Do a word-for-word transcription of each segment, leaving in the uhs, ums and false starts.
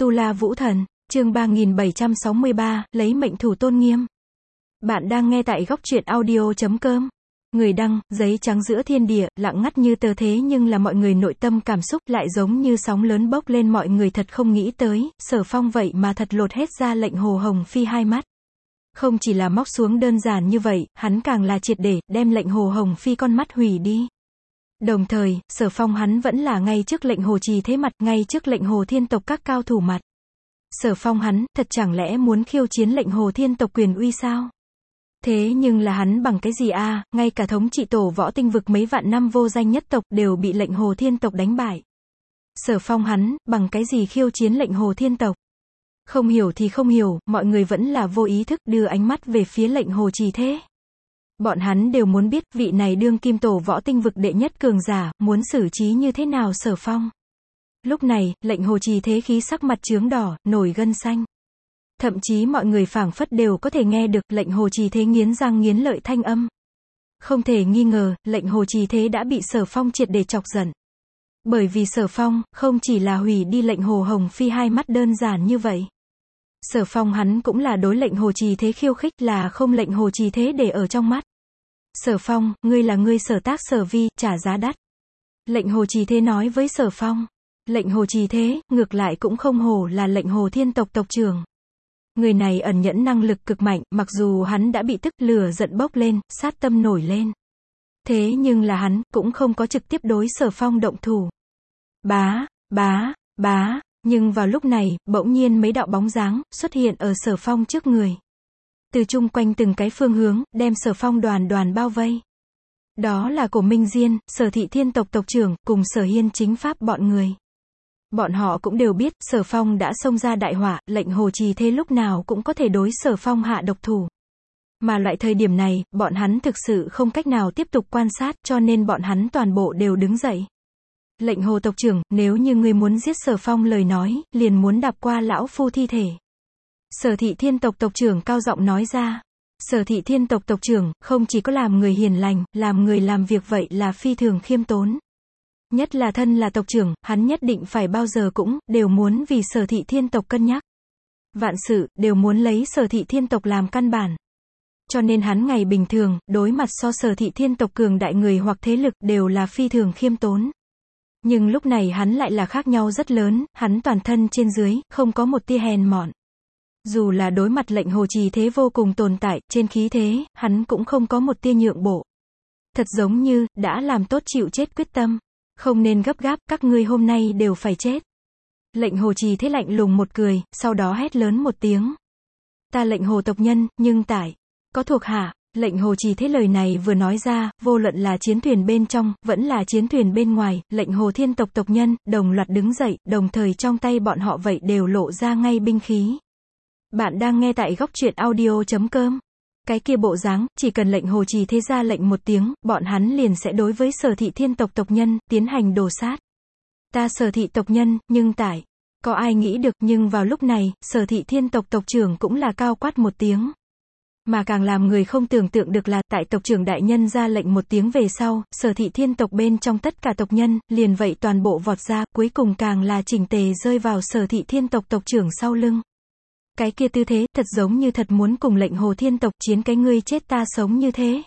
Tu La Vũ Thần, chương ba nghìn bảy trăm sáu mươi ba, lấy mệnh thủ tôn nghiêm. Bạn đang nghe tại góc truyện audio chấm com. Người đăng, giấy trắng giữa thiên địa, lặng ngắt như tờ thế nhưng là mọi người nội tâm cảm xúc lại giống như sóng lớn bốc lên, mọi người thật không nghĩ tới, Sở Phong vậy mà thật lột hết ra lệnh Hồ Hồng Phi hai mắt. Không chỉ là móc xuống đơn giản như vậy, hắn càng là triệt để, đem lệnh Hồ Hồng Phi con mắt hủy đi. Đồng thời, Sở Phong hắn vẫn là ngay trước lệnh Hồ Trì Thế mặt, ngay trước lệnh Hồ Thiên tộc các cao thủ mặt. Sở Phong hắn, thật chẳng lẽ muốn khiêu chiến lệnh Hồ Thiên tộc quyền uy sao? Thế nhưng là hắn bằng cái gì a? À, ngay cả thống trị tổ võ tinh vực mấy vạn năm vô danh nhất tộc đều bị lệnh Hồ Thiên tộc đánh bại. Sở Phong hắn, bằng cái gì khiêu chiến lệnh Hồ Thiên tộc? Không hiểu thì không hiểu, mọi người vẫn là vô ý thức đưa ánh mắt về phía lệnh Hồ Trì Thế. Bọn hắn đều muốn biết, vị này đương kim tổ võ tinh vực đệ nhất cường giả, muốn xử trí như thế nào Sở Phong. Lúc này, lệnh Hồ Trì Thế khí sắc mặt chướng đỏ, nổi gân xanh. Thậm chí mọi người phảng phất đều có thể nghe được lệnh Hồ Trì Thế nghiến răng nghiến lợi thanh âm. Không thể nghi ngờ, lệnh Hồ Trì Thế đã bị Sở Phong triệt để chọc giận. Bởi vì Sở Phong, không chỉ là hủy đi lệnh Hồ Hồng Phi hai mắt đơn giản như vậy. Sở Phong hắn cũng là đối lệnh Hồ Trì Thế khiêu khích, là không lệnh Hồ Trì Thế để ở trong mắt. Sở Phong, ngươi là ngươi Sở tác Sở vi, trả giá đắt. Lệnh Hồ Trì Thế nói với Sở Phong. Lệnh Hồ Trì Thế, ngược lại cũng không hổ là lệnh Hồ Thiên tộc tộc trưởng. Người này ẩn nhẫn năng lực cực mạnh, mặc dù hắn đã bị tức, lửa giận bốc lên, sát tâm nổi lên. Thế nhưng là hắn, cũng không có trực tiếp đối Sở Phong động thủ. Bá, bá, bá, nhưng vào lúc này, bỗng nhiên mấy đạo bóng dáng, xuất hiện ở Sở Phong trước người. Từ chung quanh từng cái phương hướng, đem Sở Phong đoàn đoàn bao vây. Đó là Cổ Minh Diên, Sở Thị Thiên tộc tộc trưởng, cùng Sở Hiên chính pháp bọn người. Bọn họ cũng đều biết, Sở Phong đã xông ra đại họa, lệnh Hồ Trì Thế lúc nào cũng có thể đối Sở Phong hạ độc thủ. Mà loại thời điểm này, bọn hắn thực sự không cách nào tiếp tục quan sát, cho nên bọn hắn toàn bộ đều đứng dậy. Lệnh Hồ tộc trưởng, nếu như ngươi muốn giết Sở Phong lời nói, liền muốn đạp qua lão phu thi thể. Sở Thị Thiên tộc tộc trưởng cao giọng nói ra. Sở Thị Thiên tộc tộc trưởng, không chỉ có làm người hiền lành, làm người làm việc vậy là phi thường khiêm tốn. Nhất là thân là tộc trưởng, hắn nhất định phải bao giờ cũng, đều muốn vì Sở Thị Thiên tộc cân nhắc. Vạn sự, đều muốn lấy Sở Thị Thiên tộc làm căn bản. Cho nên hắn ngày bình thường, đối mặt so Sở Thị Thiên tộc cường đại người hoặc thế lực, đều là phi thường khiêm tốn. Nhưng lúc này hắn lại là khác nhau rất lớn, hắn toàn thân trên dưới, không có một tia hèn mọn. Dù là đối mặt lệnh Hồ Trì Thế vô cùng tồn tại, trên khí thế, hắn cũng không có một tia nhượng bộ. Thật giống như, đã làm tốt chịu chết quyết tâm. Không nên gấp gáp, các ngươi hôm nay đều phải chết. Lệnh Hồ Trì Thế lạnh lùng một cười, sau đó hét lớn một tiếng. Ta lệnh Hồ tộc nhân, nhưng tại, có thuộc hạ. Lệnh Hồ Trì Thế lời này vừa nói ra, vô luận là chiến thuyền bên trong, vẫn là chiến thuyền bên ngoài, lệnh Hồ Thiên tộc tộc nhân, đồng loạt đứng dậy, đồng thời trong tay bọn họ vậy đều lộ ra ngay binh khí. Bạn đang nghe tại góc truyện audio chấm com. Cái kia bộ dáng, chỉ cần lệnh Hồ Trì Thế ra lệnh một tiếng, bọn hắn liền sẽ đối với Sở Thị Thiên tộc tộc nhân, tiến hành đổ sát. Ta Sở Thị tộc nhân, nhưng tại, có ai nghĩ được, nhưng vào lúc này, Sở Thị Thiên tộc tộc trưởng cũng là cao quát một tiếng. Mà càng làm người không tưởng tượng được là, tại tộc trưởng đại nhân ra lệnh một tiếng về sau, Sở Thị Thiên tộc bên trong tất cả tộc nhân, liền vậy toàn bộ vọt ra, cuối cùng càng là chỉnh tề rơi vào Sở Thị Thiên tộc tộc trưởng sau lưng. Cái kia tư thế, thật giống như thật muốn cùng lệnh Hồ Thiên tộc chiến cái ngươi chết ta sống như thế.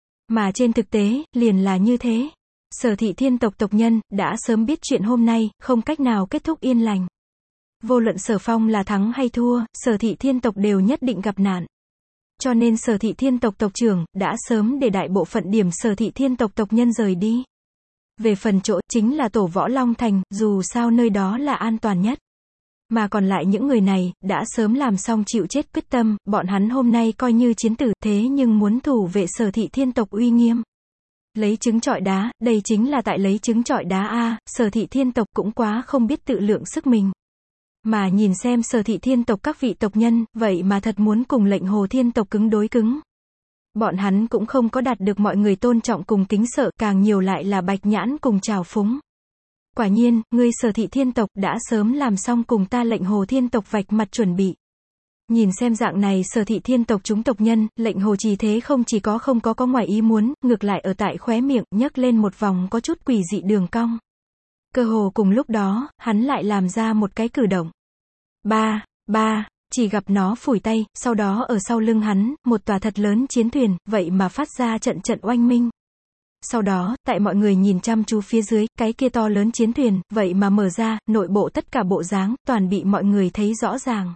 Mà trên thực tế, liền là như thế. Sở Thị Thiên tộc tộc nhân, đã sớm biết chuyện hôm nay, không cách nào kết thúc yên lành. Vô luận Sở Phong là thắng hay thua, Sở Thị Thiên tộc đều nhất định gặp nạn. Cho nên Sở Thị Thiên tộc tộc trưởng, đã sớm để đại bộ phận điểm Sở Thị Thiên tộc tộc nhân rời đi. Về phần chỗ, chính là tổ Võ Long Thành, dù sao nơi đó là an toàn nhất. Mà còn lại những người này, đã sớm làm xong chịu chết quyết tâm, bọn hắn hôm nay coi như chiến tử, thế nhưng muốn thủ vệ Sở Thị Thiên tộc uy nghiêm. Lấy trứng trọi đá, đây chính là tại lấy trứng trọi đá a, Sở Thị Thiên tộc cũng quá không biết tự lượng sức mình. Mà nhìn xem Sở Thị Thiên tộc các vị tộc nhân, vậy mà thật muốn cùng lệnh Hồ Thiên tộc cứng đối cứng. Bọn hắn cũng không có đạt được mọi người tôn trọng cùng kính sợ, càng nhiều lại là bạch nhãn cùng trào phúng. Quả nhiên, ngươi Sở Thị Thiên tộc đã sớm làm xong cùng ta lệnh Hồ Thiên tộc vạch mặt chuẩn bị. Nhìn xem dạng này Sở Thị Thiên tộc chúng tộc nhân, lệnh Hồ Trì Thế không chỉ có không có có ngoài ý muốn, ngược lại ở tại khóe miệng, nhấc lên một vòng có chút quỷ dị đường cong. Cơ hồ cùng lúc đó, hắn lại làm ra một cái cử động. Ba, ba, chỉ gặp nó phủi tay, sau đó ở sau lưng hắn, một tòa thật lớn chiến thuyền, vậy mà phát ra trận trận oanh minh. Sau đó, tại mọi người nhìn chăm chú phía dưới, cái kia to lớn chiến thuyền, vậy mà mở ra, nội bộ tất cả bộ dáng, toàn bị mọi người thấy rõ ràng.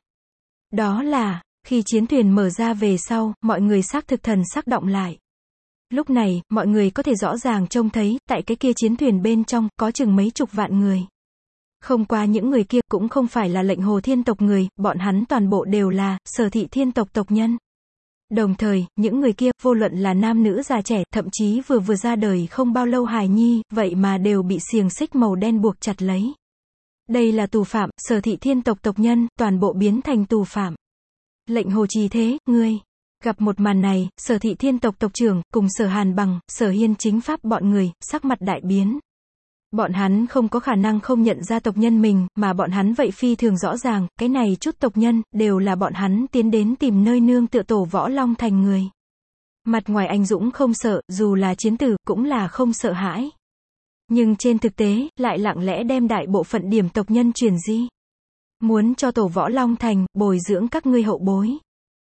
Đó là, khi chiến thuyền mở ra về sau, mọi người xác thực thần sắc động lại. Lúc này, mọi người có thể rõ ràng trông thấy, tại cái kia chiến thuyền bên trong, có chừng mấy chục vạn người. Không qua những người kia, cũng không phải là lệnh hồ thiên tộc người, bọn hắn toàn bộ đều là, Sở Thị thiên tộc tộc nhân. Đồng thời, những người kia, vô luận là nam nữ già trẻ, thậm chí vừa vừa ra đời không bao lâu hài nhi, vậy mà đều bị xiềng xích màu đen buộc chặt lấy. Đây là tù phạm, Sở Thị thiên tộc tộc nhân, toàn bộ biến thành tù phạm. Lệnh hồ trì thế, ngươi. Gặp một màn này, Sở Thị thiên tộc tộc trưởng, cùng Sở Hàn Bằng, Sở Hiên chính pháp bọn người, sắc mặt đại biến. Bọn hắn không có khả năng không nhận ra tộc nhân mình, mà bọn hắn vậy phi thường rõ ràng, cái này chút tộc nhân, đều là bọn hắn tiến đến tìm nơi nương tựa Tổ Võ Long Thành người. Mặt ngoài anh dũng không sợ, dù là chiến tử, cũng là không sợ hãi. Nhưng trên thực tế, lại lặng lẽ đem đại bộ phận điểm tộc nhân truyền di. Muốn cho Tổ Võ Long Thành, bồi dưỡng các ngươi hậu bối.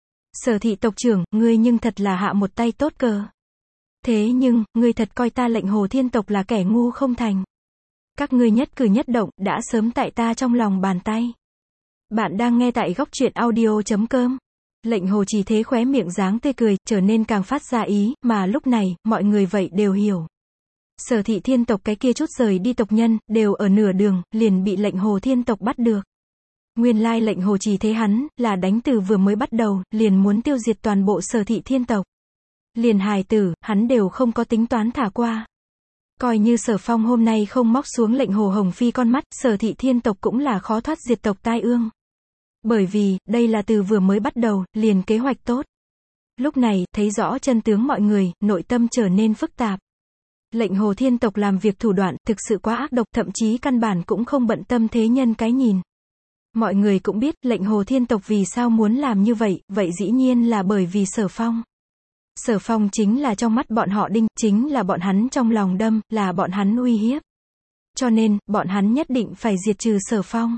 Sở Thị tộc trưởng, ngươi nhưng thật là hạ một tay tốt cờ. Thế nhưng, ngươi thật coi ta lệnh hồ thiên tộc là kẻ ngu không thành. Các ngươi nhất cử nhất động, đã sớm tại ta trong lòng bàn tay. Bạn đang nghe tại góc truyện audio chấm com. Lệnh hồ trì thế khóe miệng dáng tươi cười, trở nên càng phát ra ý, mà lúc này, mọi người vậy đều hiểu. Sở Thị thiên tộc cái kia chút rời đi tộc nhân, đều ở nửa đường, liền bị lệnh hồ thiên tộc bắt được. Nguyên lai lệnh hồ trì thế hắn, là đánh từ vừa mới bắt đầu, liền muốn tiêu diệt toàn bộ Sở Thị thiên tộc. Liền hài tử, hắn đều không có tính toán thả qua. Coi như Sở Phong hôm nay không móc xuống lệnh hồ hồng phi con mắt, Sở Thị thiên tộc cũng là khó thoát diệt tộc tai ương. Bởi vì, đây là từ vừa mới bắt đầu, liền kế hoạch tốt. Lúc này, thấy rõ chân tướng mọi người, nội tâm trở nên phức tạp. Lệnh hồ thiên tộc làm việc thủ đoạn, thực sự quá ác độc, thậm chí căn bản cũng không bận tâm thế nhân cái nhìn. Mọi người cũng biết, lệnh hồ thiên tộc vì sao muốn làm như vậy, vậy dĩ nhiên là bởi vì Sở Phong. Sở Phong chính là trong mắt bọn họ đinh, chính là bọn hắn trong lòng đâm, là bọn hắn uy hiếp. Cho nên, bọn hắn nhất định phải diệt trừ Sở Phong.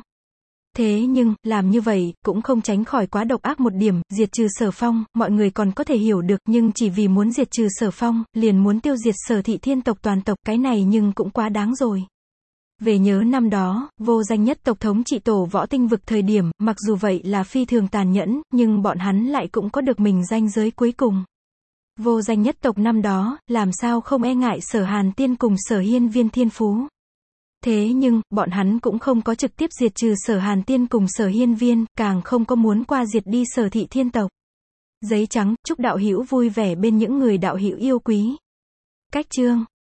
Thế nhưng, làm như vậy, cũng không tránh khỏi quá độc ác một điểm, diệt trừ Sở Phong, mọi người còn có thể hiểu được, nhưng chỉ vì muốn diệt trừ Sở Phong, liền muốn tiêu diệt Sở Thị thiên tộc toàn tộc, cái này nhưng cũng quá đáng rồi. Về nhớ năm đó, vô danh nhất tộc thống trị Tổ Võ tinh vực thời điểm, mặc dù vậy là phi thường tàn nhẫn, nhưng bọn hắn lại cũng có được mình ranh giới cuối cùng. Vô danh nhất tộc năm đó, làm sao không e ngại Sở Hàn Tiên cùng Sở Hiên Viên thiên phú. Thế nhưng, bọn hắn cũng không có trực tiếp diệt trừ Sở Hàn Tiên cùng Sở Hiên Viên, càng không có muốn qua diệt đi Sở Thị thiên tộc. Giấy trắng, chúc đạo hữu vui vẻ bên những người đạo hữu yêu quý. Cách chương